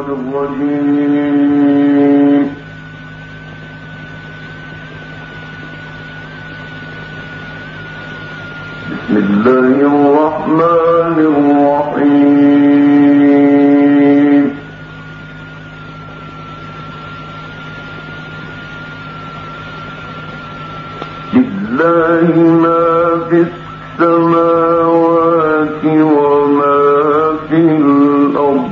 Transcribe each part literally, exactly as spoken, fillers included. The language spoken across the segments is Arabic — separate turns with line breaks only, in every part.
الرجيم. بسم الله الرحمن الرحيم. لله ما في السماوات وما في الأرض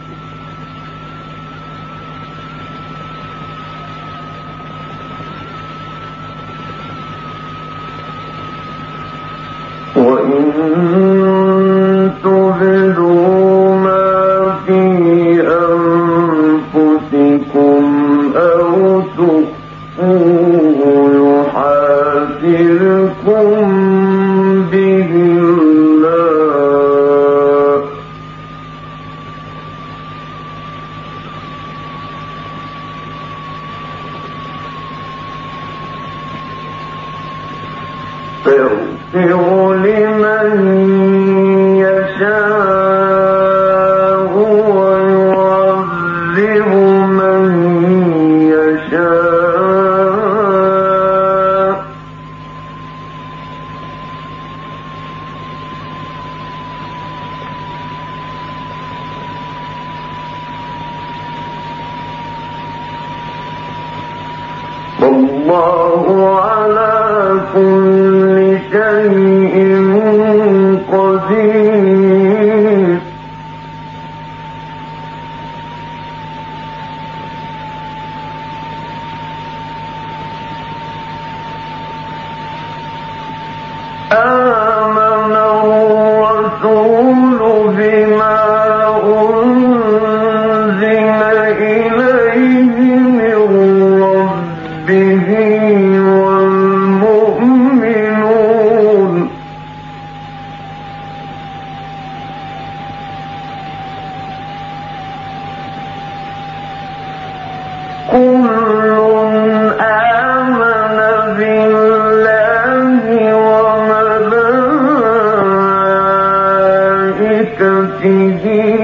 وإن تبدوا ما في أنفسكم أو تخفوه يحاسبكم به الله فيغفر لمن يشاء ويعذب من يشاء والله على كل شيء قدير. آمن الرسول بما أنزل إليه من ربه والمؤمنون كل آمن بالله وملائكته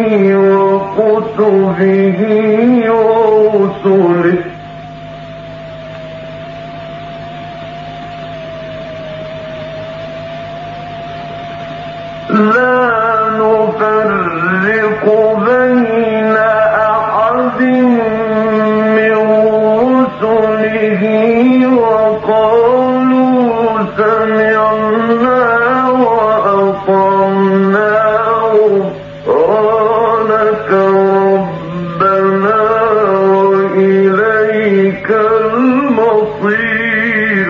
وكتبه ورسله لا نفرق بين أحد من رسله وقالوا سمعنا وأطعنا غفرانك ربنا وإليك المصير.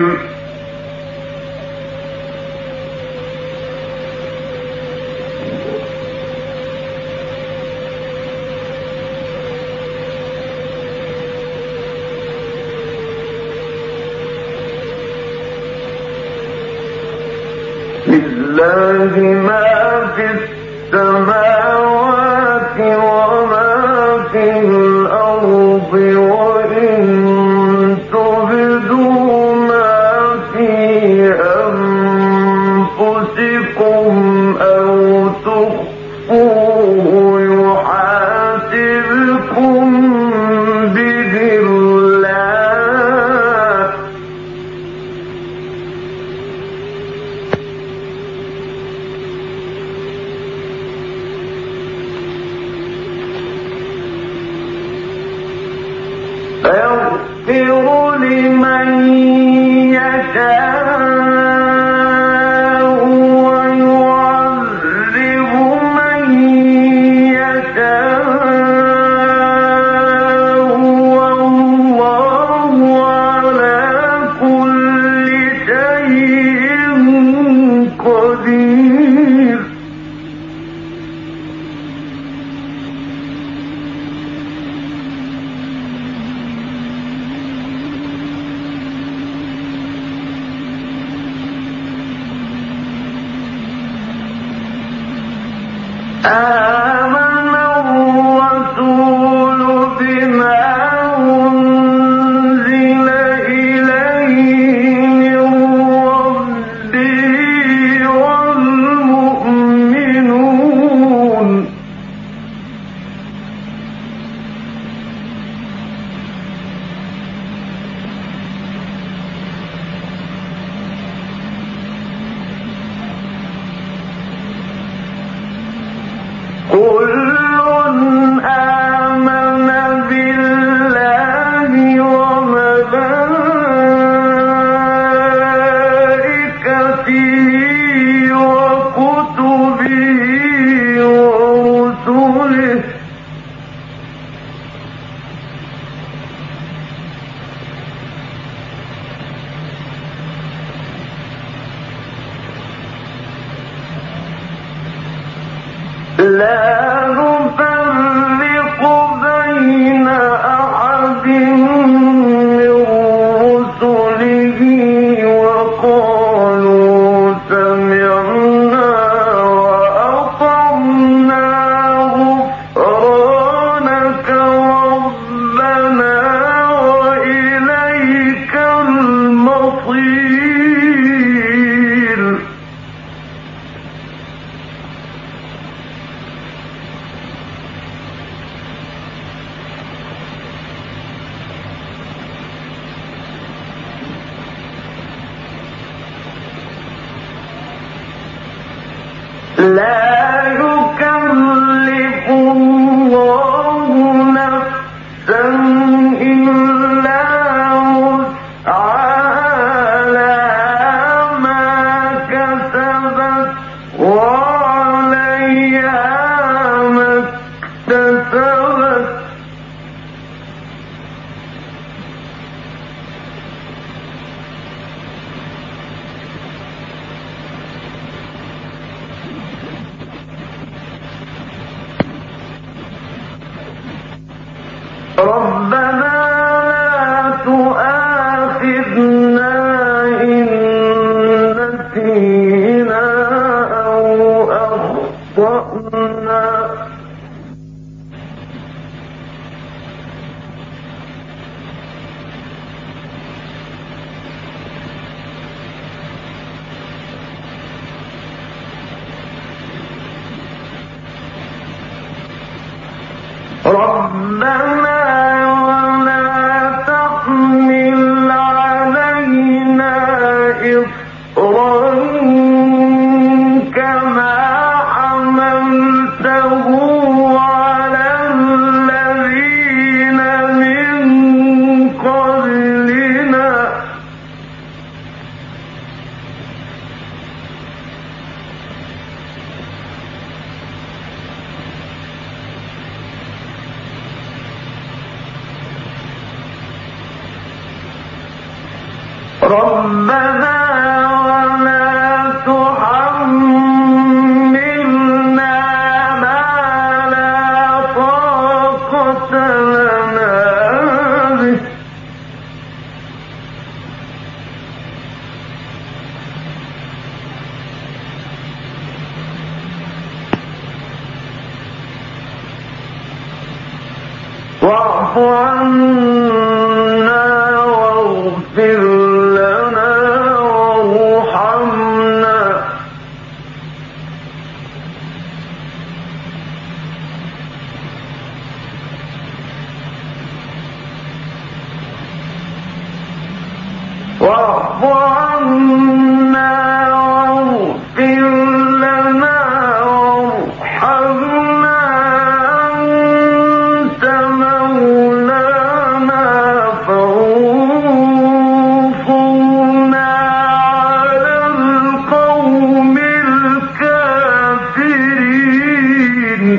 لله ما في السماوات وما في الأرض وإن تبدوا ما في أنفسكم أو تخفوه يحاسبكم به الله فيغفر لمن يشاء ويعذب من يشاء والله على كل شيء قدير. آمن الرسول بما أنزل إليه من ربه والمؤمنون لا نفرق بين أحد من رسله وقالوا سمعنا وأطعنا غفرانك ربنا وإليك المصير. لا يكلف الله نفسا إلا وسعها لها ما كسبت وعليها ما اكتسبت. ربنا لا تؤاخذنا إن نسينا أو أخطأنا. ربنا ولا تحمل علينا إصرا كما حملته على الذين من قبلنا. ربنا ولا تحملنا ما لا طاقة لنا به. واعف عنا واغفر لنا وارحمنا واعف عنا واغفر لنا وارحمنا أنت مولانا فانصرنا على القوم الكافرين.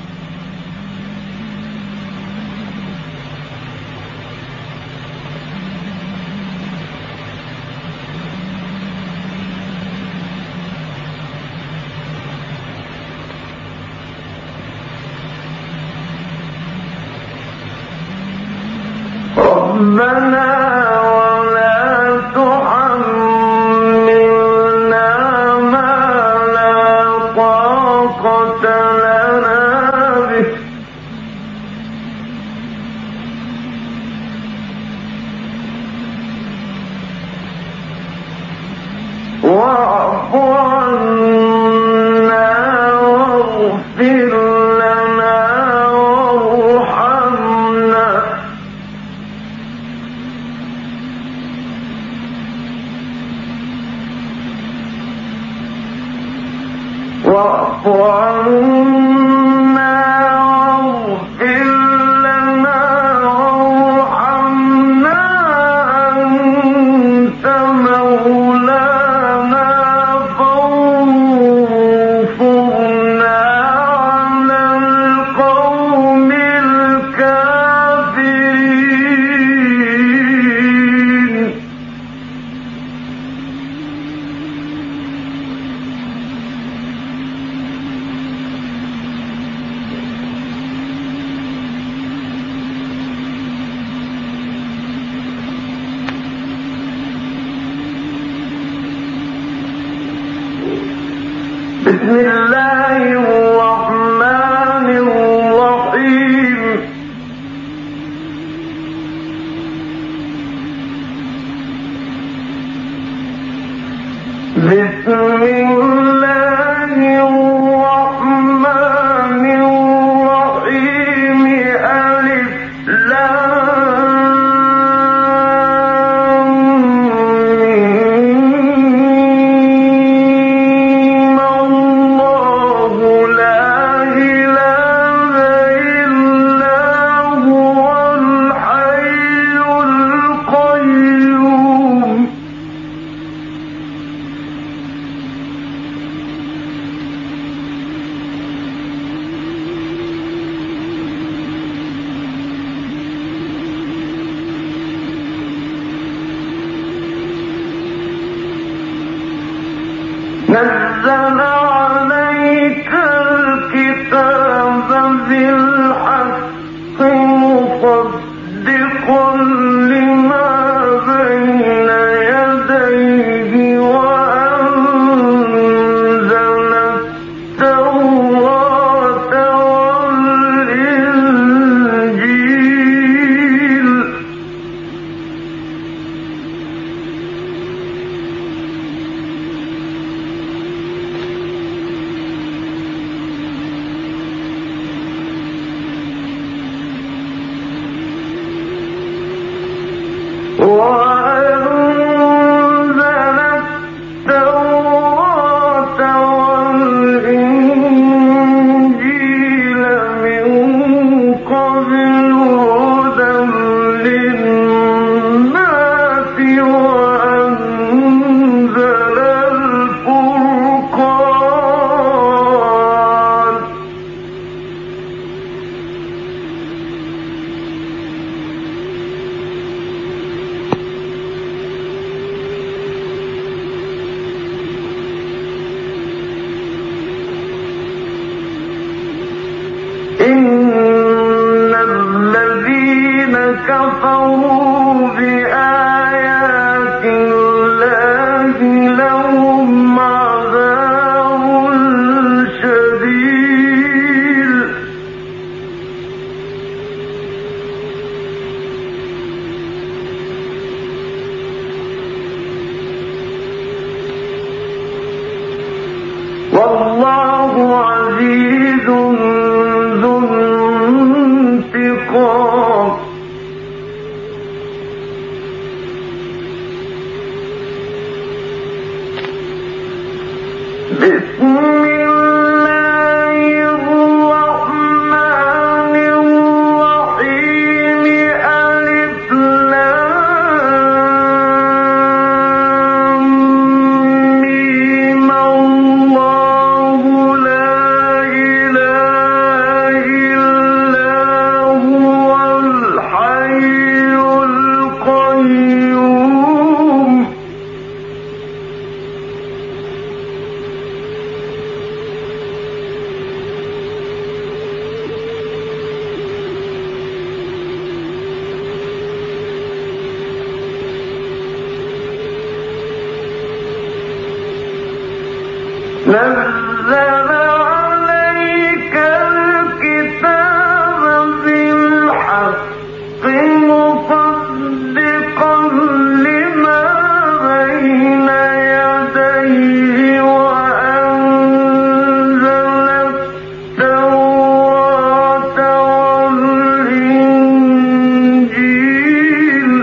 ربنا ولا تحملنا ما لا طاقة لنا به. واعف عنا واغفر لنا وارحمنا نزل عليك الكتاب بالحق مصدقا لما بين يديه وأنزل التوراة والإنجيل وأنزل التوراة والإنجيل من قبل هدى للناس وأنزل الفرقان إن الذين كفروا بآيات الله لهم عذاب شديد والله عزيز ذو انتقام بسم الله الرحمن الرحيم ألف لام ميم الله لا إله إلا هو الحي القيوم نزل عليك الكتاب بالحق مصدقا لما بين يديه وأنزل التوراة والإنجيل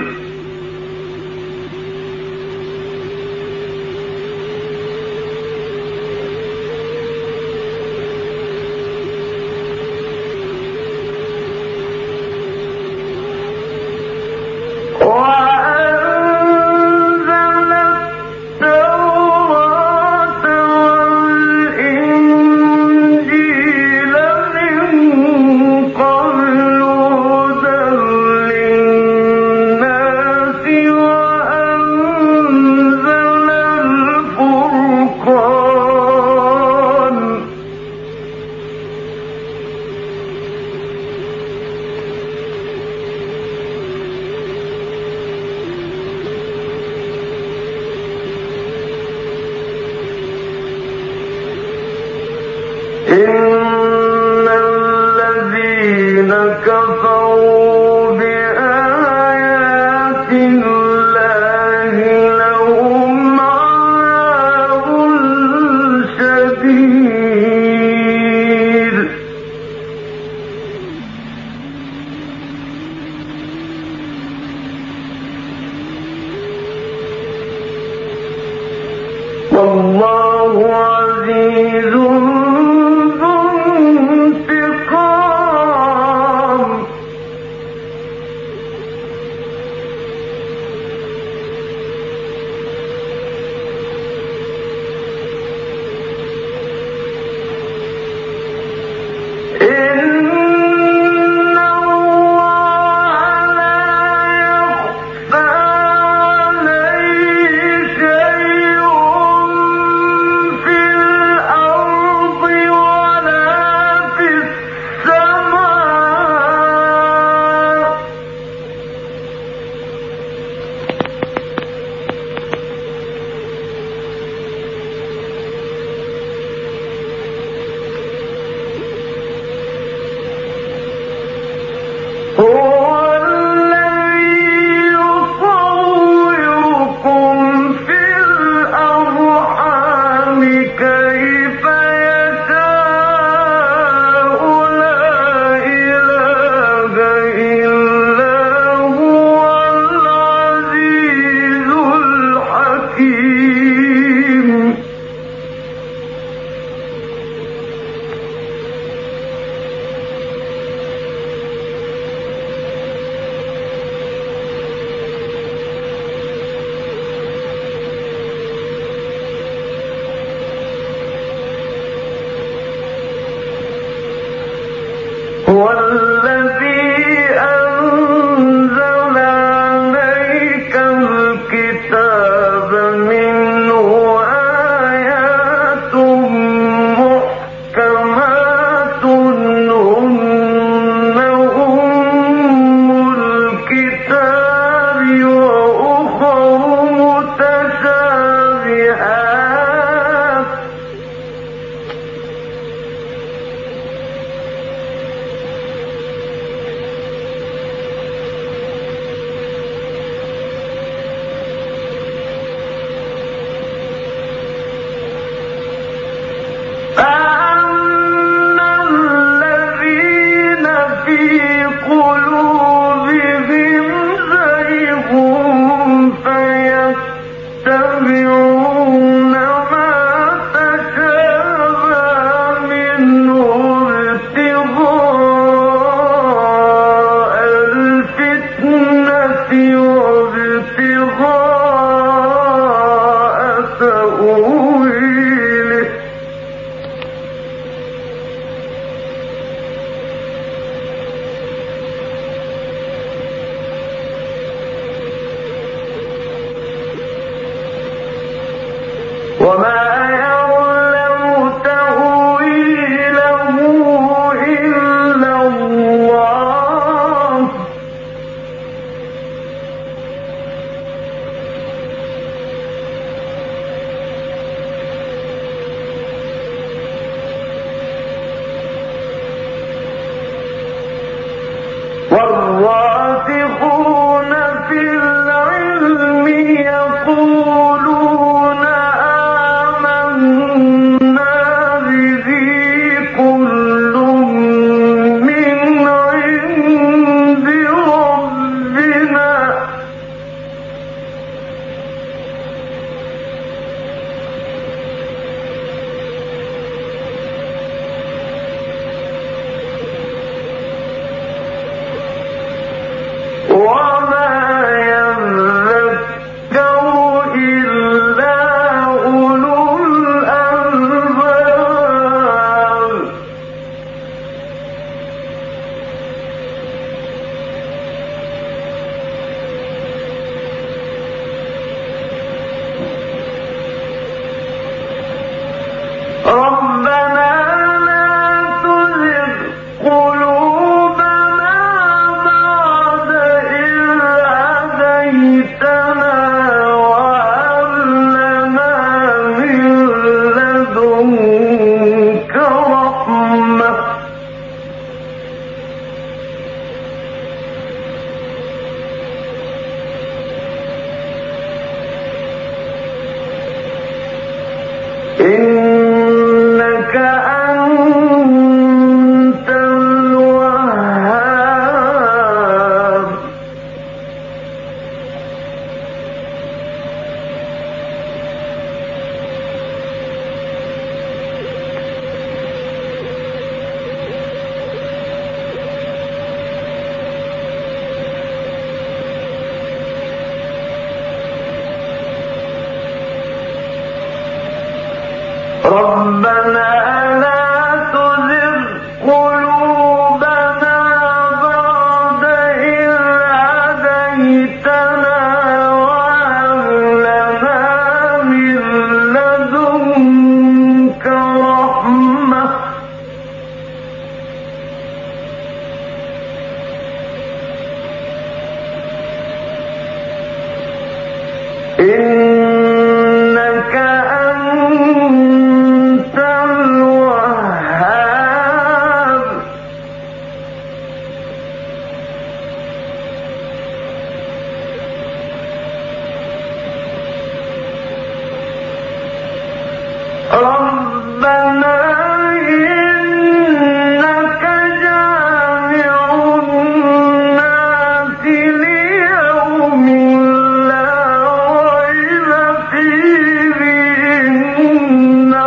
إن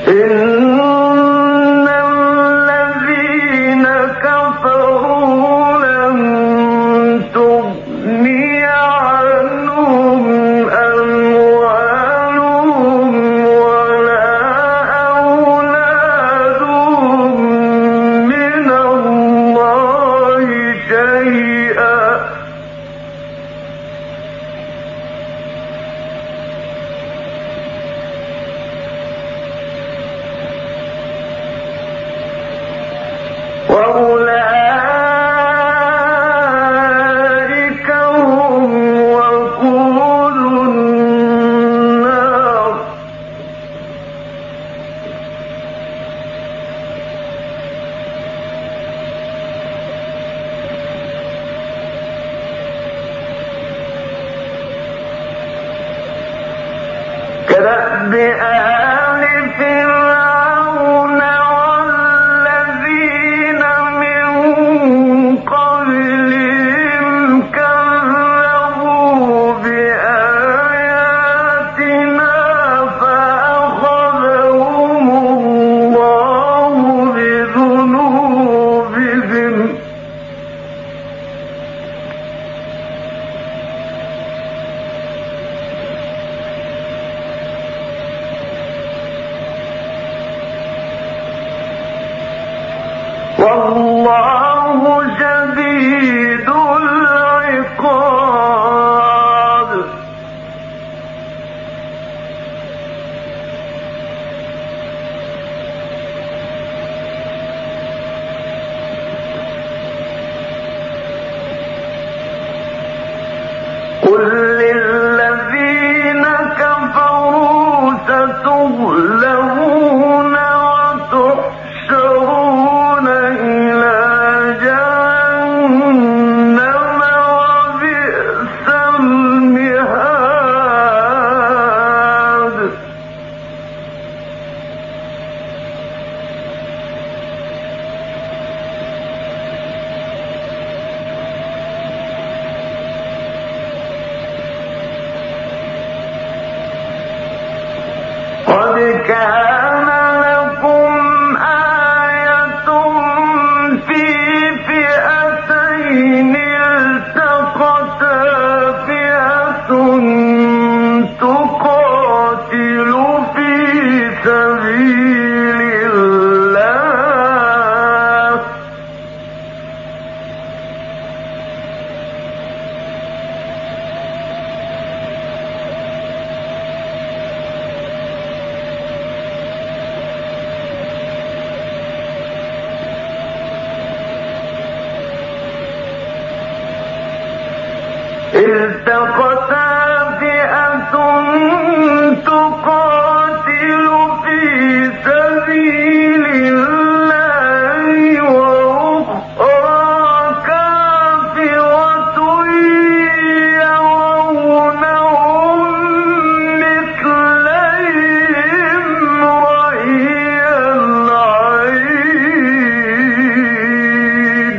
إن الذين كفروا لن تغني عنهم أموالهم ولا أولادهم من الله شيئا وأولئك هم وقود النار كدأب آل فرعون والذين من قبلهم كذبوا بآياتنا فأخذهم الله بذنوبهم والله شديد العقاب قل للذين كفروا ستغلبون وتحشرون إلى جهنم وبئس المهاد قد كان لكم آية في فئتين التقتا فئة تقاتل في سبيل الله التقتا فئة تقاتل في سبيل الله وأخرى كافرة يرونهم مثليهم رأي العين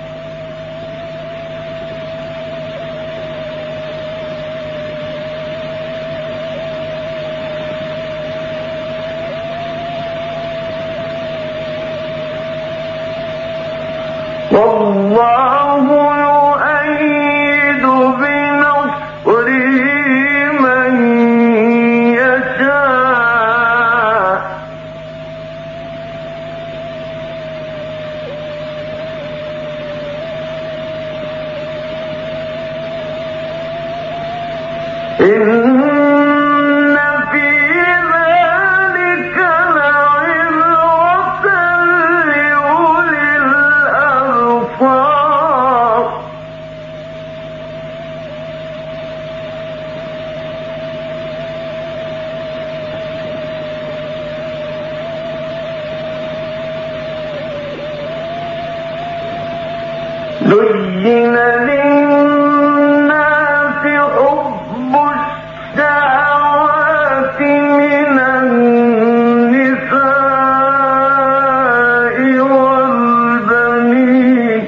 والله يؤيد بنصره من يشاء إن في ذلك لعبرة لأولي الأبصار زين للناس حب الشهوات من النساء والبنين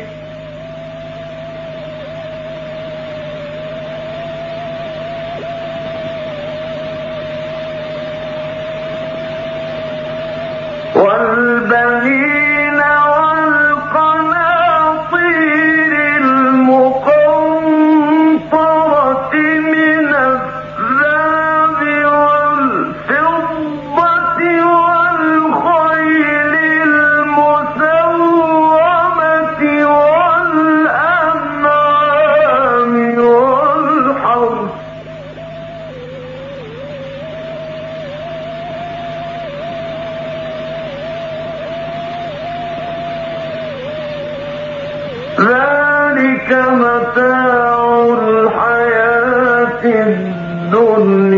ذلك متاع الحياة الدنيا